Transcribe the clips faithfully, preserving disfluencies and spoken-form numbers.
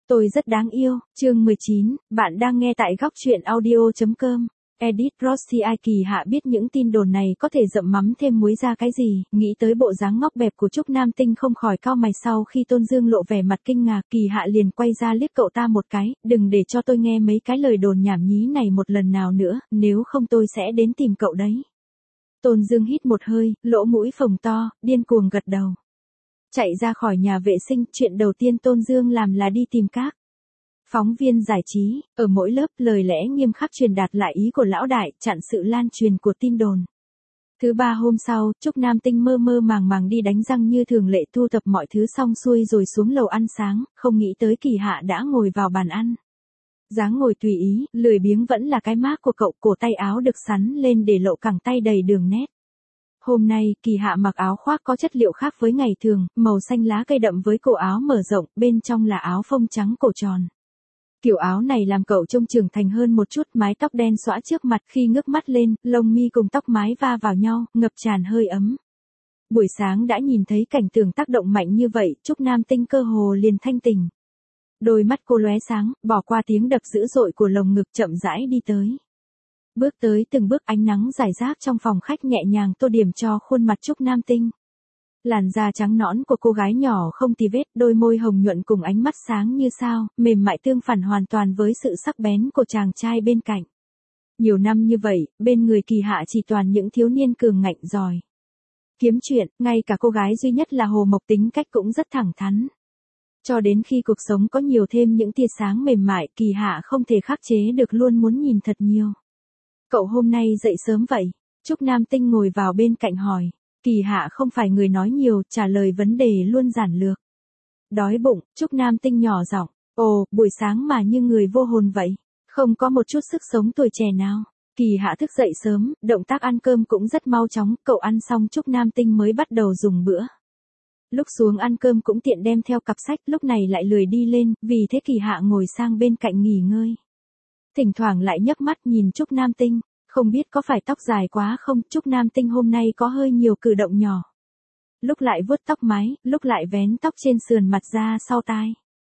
Tôi rất đáng yêu, chương mười chín, bạn đang nghe tại góc truyện audio.com. Edit Rossi ai Kỳ Hạ biết những tin đồn này có thể dậm mắm thêm muối ra cái gì, nghĩ tới bộ dáng ngóc bẹp của Trúc Nam Tinh không khỏi cau mày. Sau khi Tôn Dương lộ vẻ mặt kinh ngạc, Kỳ Hạ liền quay ra liếc cậu ta một cái, đừng để cho tôi nghe mấy cái lời đồn nhảm nhí này một lần nào nữa, nếu không tôi sẽ đến tìm cậu đấy. Tôn Dương hít một hơi, lỗ mũi phồng to, điên cuồng gật đầu. Chạy ra khỏi nhà vệ sinh, chuyện đầu tiên Tôn Dương làm là đi tìm các phóng viên giải trí, ở mỗi lớp lời lẽ nghiêm khắc truyền đạt lại ý của lão đại, chặn sự lan truyền của tin đồn. Thứ ba hôm sau, Trúc Nam Tinh mơ mơ màng màng đi đánh răng như thường lệ, thu thập mọi thứ xong xuôi rồi xuống lầu ăn sáng, không nghĩ tới Kỳ Hạ đã ngồi vào bàn ăn. Dáng ngồi tùy ý, lười biếng vẫn là cái mác của cậu, cổ tay áo được sắn lên để lộ cẳng tay đầy đường nét. Hôm nay, Kỳ Hạ mặc áo khoác có chất liệu khác với ngày thường, màu xanh lá cây đậm với cổ áo mở rộng, bên trong là áo phông trắng cổ tròn. Kiểu áo này làm cậu trông trưởng thành hơn một chút, mái tóc đen xõa trước mặt, khi ngước mắt lên, lông mi cùng tóc mái va vào nhau, ngập tràn hơi ấm. Buổi sáng đã nhìn thấy cảnh tượng tác động mạnh như vậy, Trúc Nam Tinh cơ hồ liền thanh tỉnh. Đôi mắt cô lóe sáng, bỏ qua tiếng đập dữ dội của lồng ngực, chậm rãi đi tới. Bước tới từng bước, ánh nắng rải rác trong phòng khách nhẹ nhàng tô điểm cho khuôn mặt Trúc Nam Tinh. Làn da trắng nõn của cô gái nhỏ không tì vết, đôi môi hồng nhuận cùng ánh mắt sáng như sao, mềm mại tương phản hoàn toàn với sự sắc bén của chàng trai bên cạnh. Nhiều năm như vậy, bên người Kỳ Hạ chỉ toàn những thiếu niên cường ngạnh giỏi kiếm chuyện, ngay cả cô gái duy nhất là Hồ Mộc tính cách cũng rất thẳng thắn. Cho đến khi cuộc sống có nhiều thêm những tia sáng mềm mại, Kỳ Hạ không thể khắc chế được, luôn muốn nhìn thật nhiều. Cậu hôm nay dậy sớm vậy? Trúc Nam Tinh ngồi vào bên cạnh hỏi. Kỳ Hạ không phải người nói nhiều, trả lời vấn đề luôn giản lược. Đói bụng, Trúc Nam Tinh nhỏ giọng. Ồ, buổi sáng mà như người vô hồn vậy, không có một chút sức sống tuổi trẻ nào. Kỳ Hạ thức dậy sớm, động tác ăn cơm cũng rất mau chóng, cậu ăn xong Trúc Nam Tinh mới bắt đầu dùng bữa. Lúc xuống ăn cơm cũng tiện đem theo cặp sách, lúc này lại lười đi lên, vì thế Kỳ Hạ ngồi sang bên cạnh nghỉ ngơi. Thỉnh thoảng lại nhấc mắt nhìn Trúc Nam Tinh. Không biết có phải tóc dài quá không, Trúc Nam Tinh hôm nay có hơi nhiều cử động nhỏ. Lúc lại vuốt tóc mái, lúc lại vén tóc trên sườn mặt ra sau tai.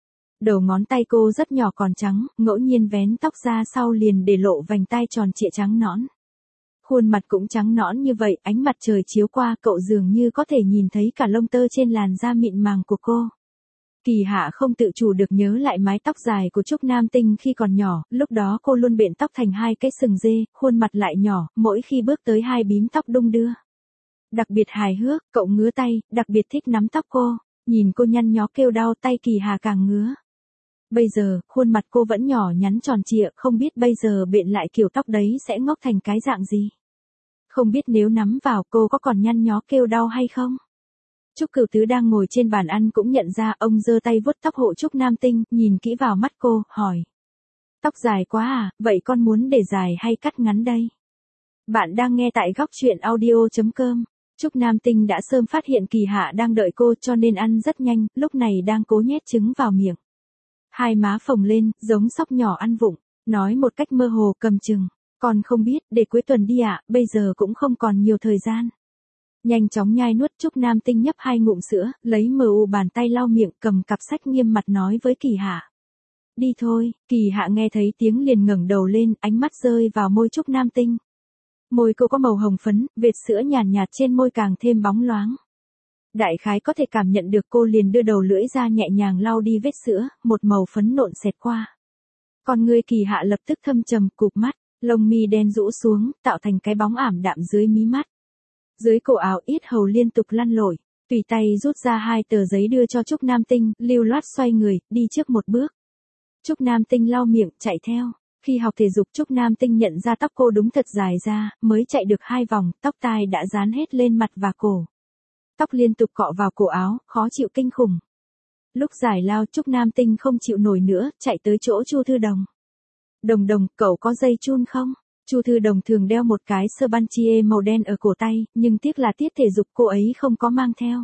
Đầu ngón tay cô rất nhỏ còn trắng, ngẫu nhiên vén tóc ra sau liền để lộ vành tai tròn trịa trắng nõn. Khuôn mặt cũng trắng nõn như vậy, ánh mặt trời chiếu qua, cậu dường như có thể nhìn thấy cả lông tơ trên làn da mịn màng của cô. Kỳ Hạ không tự chủ được nhớ lại mái tóc dài của Trúc Nam Tinh khi còn nhỏ, lúc đó cô luôn bện tóc thành hai cái sừng dê, khuôn mặt lại nhỏ, mỗi khi bước tới hai bím tóc đung đưa. Đặc biệt hài hước, cậu ngứa tay, đặc biệt thích nắm tóc cô, nhìn cô nhăn nhó kêu đau, tay Kỳ Hạ càng ngứa. Bây giờ, khuôn mặt cô vẫn nhỏ nhắn tròn trịa, không biết bây giờ bện lại kiểu tóc đấy sẽ ngóc thành cái dạng gì. Không biết nếu nắm vào cô có còn nhăn nhó kêu đau hay không. Trúc Cửu Tứ đang ngồi trên bàn ăn cũng nhận ra, ông giơ tay vuốt tóc hộ Trúc Nam Tinh, nhìn kỹ vào mắt cô, hỏi. Tóc dài quá à, vậy con muốn để dài hay cắt ngắn đây? Bạn đang nghe tại góc truyện audio.com. Trúc Nam Tinh đã sớm phát hiện Kỳ Hạ đang đợi cô cho nên ăn rất nhanh, lúc này đang cố nhét trứng vào miệng. Hai má phồng lên, giống sóc nhỏ ăn vụng, nói một cách mơ hồ cầm chừng. Con không biết, để cuối tuần đi ạ, à, bây giờ cũng không còn nhiều thời gian. Nhanh chóng nhai nuốt, Trúc Nam Tinh nhấp hai ngụm sữa, lấy mờ u bàn tay lau miệng, cầm cặp sách nghiêm mặt nói với Kỳ Hạ. Đi thôi, Kỳ Hạ nghe thấy tiếng liền ngẩng đầu lên, ánh mắt rơi vào môi Trúc Nam Tinh. Môi cô có màu hồng phấn, vệt sữa nhàn nhạt trên môi càng thêm bóng loáng. Đại khái có thể cảm nhận được, cô liền đưa đầu lưỡi ra nhẹ nhàng lau đi vết sữa, một màu phấn nộn xẹt qua. Con người Kỳ Hạ lập tức thâm trầm, cụp mắt, lông mi đen rũ xuống, tạo thành cái bóng ảm đạm dưới mí mắt. Dưới cổ áo yết hầu liên tục lăn lội, tùy tay rút ra hai tờ giấy đưa cho Trúc Nam Tinh, lưu loát xoay người, đi trước một bước. Trúc Nam Tinh lau miệng, chạy theo. Khi học thể dục Trúc Nam Tinh nhận ra tóc cô đúng thật dài ra, mới chạy được hai vòng, tóc tai đã dán hết lên mặt và cổ. Tóc liên tục cọ vào cổ áo, khó chịu kinh khủng. Lúc giải lao Trúc Nam Tinh không chịu nổi nữa, chạy tới chỗ Chu Thư Đồng. Đồng Đồng, cậu có dây chun không? Chu Thư Đồng thường đeo một cái sơ ban chia màu đen ở cổ tay, nhưng tiếc là tiết thể dục cô ấy không có mang theo.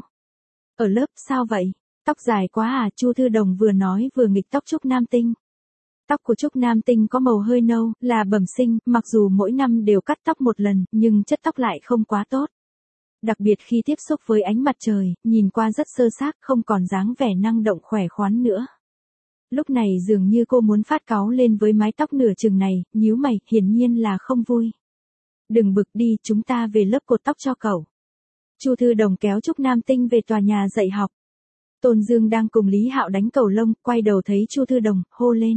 Ở lớp, sao vậy? Tóc dài quá à? Chu Thư Đồng vừa nói vừa nghịch tóc Trúc Nam Tinh. Tóc của Trúc Nam Tinh có màu hơi nâu, là bẩm sinh, mặc dù mỗi năm đều cắt tóc một lần, nhưng chất tóc lại không quá tốt. Đặc biệt khi tiếp xúc với ánh mặt trời, nhìn qua rất sơ xác, không còn dáng vẻ năng động khỏe khoắn nữa. Lúc này dường như cô muốn phát cáu lên với mái tóc nửa chừng này, nhíu mày, hiển nhiên là không vui. Đừng bực đi, chúng ta về lớp cột tóc cho cậu. Chu Thư Đồng kéo Trúc Nam Tinh về tòa nhà dạy học. Tôn Dương đang cùng Lý Hạo đánh cầu lông, quay đầu thấy Chu Thư Đồng, hô lên.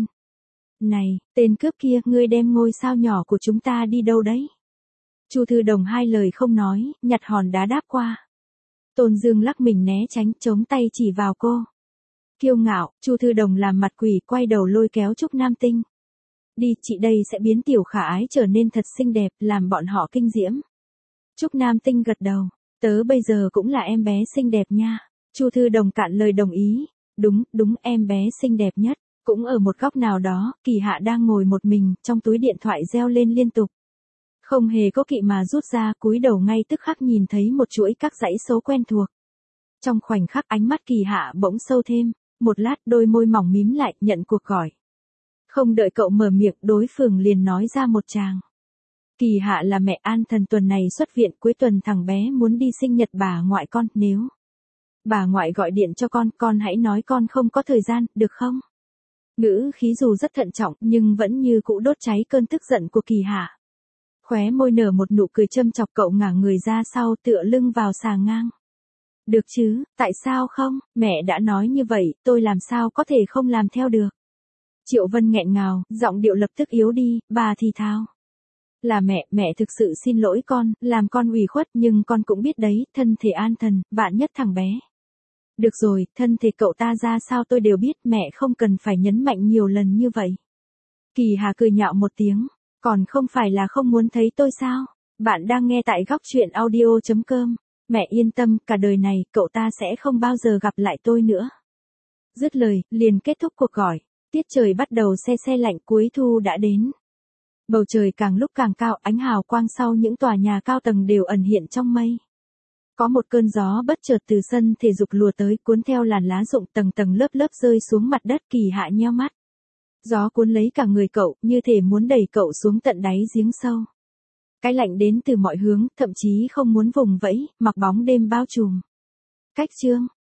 Này, tên cướp kia, ngươi đem ngôi sao nhỏ của chúng ta đi đâu đấy? Chu Thư Đồng hai lời không nói, nhặt hòn đá đáp qua. Tôn Dương lắc mình né tránh, chống tay chỉ vào cô. Kiêu ngạo, Chu Thư Đồng làm mặt quỷ, quay đầu lôi kéo Trúc Nam Tinh. Đi, chị đây sẽ biến tiểu khả ái trở nên thật xinh đẹp, làm bọn họ kinh diễm. Trúc Nam Tinh gật đầu. Tớ bây giờ cũng là em bé xinh đẹp nha. Chu Thư Đồng cạn lời đồng ý. Đúng, đúng, em bé xinh đẹp nhất. Cũng ở một góc nào đó, Kỳ Hạ đang ngồi một mình, trong túi điện thoại reo lên liên tục. Không hề có kỵ mà rút ra, cúi đầu ngay tức khắc nhìn thấy một chuỗi các dãy số quen thuộc. Trong khoảnh khắc ánh mắt Kỳ Hạ bỗng sâu thêm, một lát đôi môi mỏng mím lại, nhận cuộc gọi. Không đợi cậu mở miệng, đối phương liền nói ra một tràng. Kỳ Hạ là mẹ An Thần tuần này xuất viện, cuối tuần thằng bé muốn đi sinh nhật bà ngoại con, nếu bà ngoại gọi điện cho con, con hãy nói con không có thời gian, được không? Ngữ khí dù rất thận trọng, nhưng vẫn như cũ đốt cháy cơn tức giận của Kỳ Hạ. Khóe môi nở một nụ cười châm chọc, cậu ngả người ra sau, tựa lưng vào xà ngang. Được chứ, tại sao không, mẹ đã nói như vậy, tôi làm sao có thể không làm theo được. Triệu Vân nghẹn ngào, giọng điệu lập tức yếu đi, bà thì thào. Là mẹ, mẹ thực sự xin lỗi con, làm con ủy khuất, nhưng con cũng biết đấy, thân thể An Thần, vạn nhất thằng bé. Được rồi, thân thể cậu ta ra sao tôi đều biết, mẹ không cần phải nhấn mạnh nhiều lần như vậy. Kỳ Hà cười nhạo một tiếng, còn không phải là không muốn thấy tôi sao? Bạn đang nghe tại góc truyện audio chấm com. Mẹ yên tâm, cả đời này, cậu ta sẽ không bao giờ gặp lại tôi nữa. Dứt lời, liền kết thúc cuộc gọi. Tiết trời bắt đầu se se lạnh, cuối thu đã đến. Bầu trời càng lúc càng cao, ánh hào quang sau những tòa nhà cao tầng đều ẩn hiện trong mây. Có một cơn gió bất chợt từ sân thể dục lùa tới, cuốn theo làn lá rụng tầng tầng lớp lớp rơi xuống mặt đất. Kỳ Hạ nheo mắt. Gió cuốn lấy cả người cậu, như thể muốn đẩy cậu xuống tận đáy giếng sâu. Cái lạnh đến từ mọi hướng, thậm chí không muốn vùng vẫy, mặc bóng đêm bao trùm. Cách chương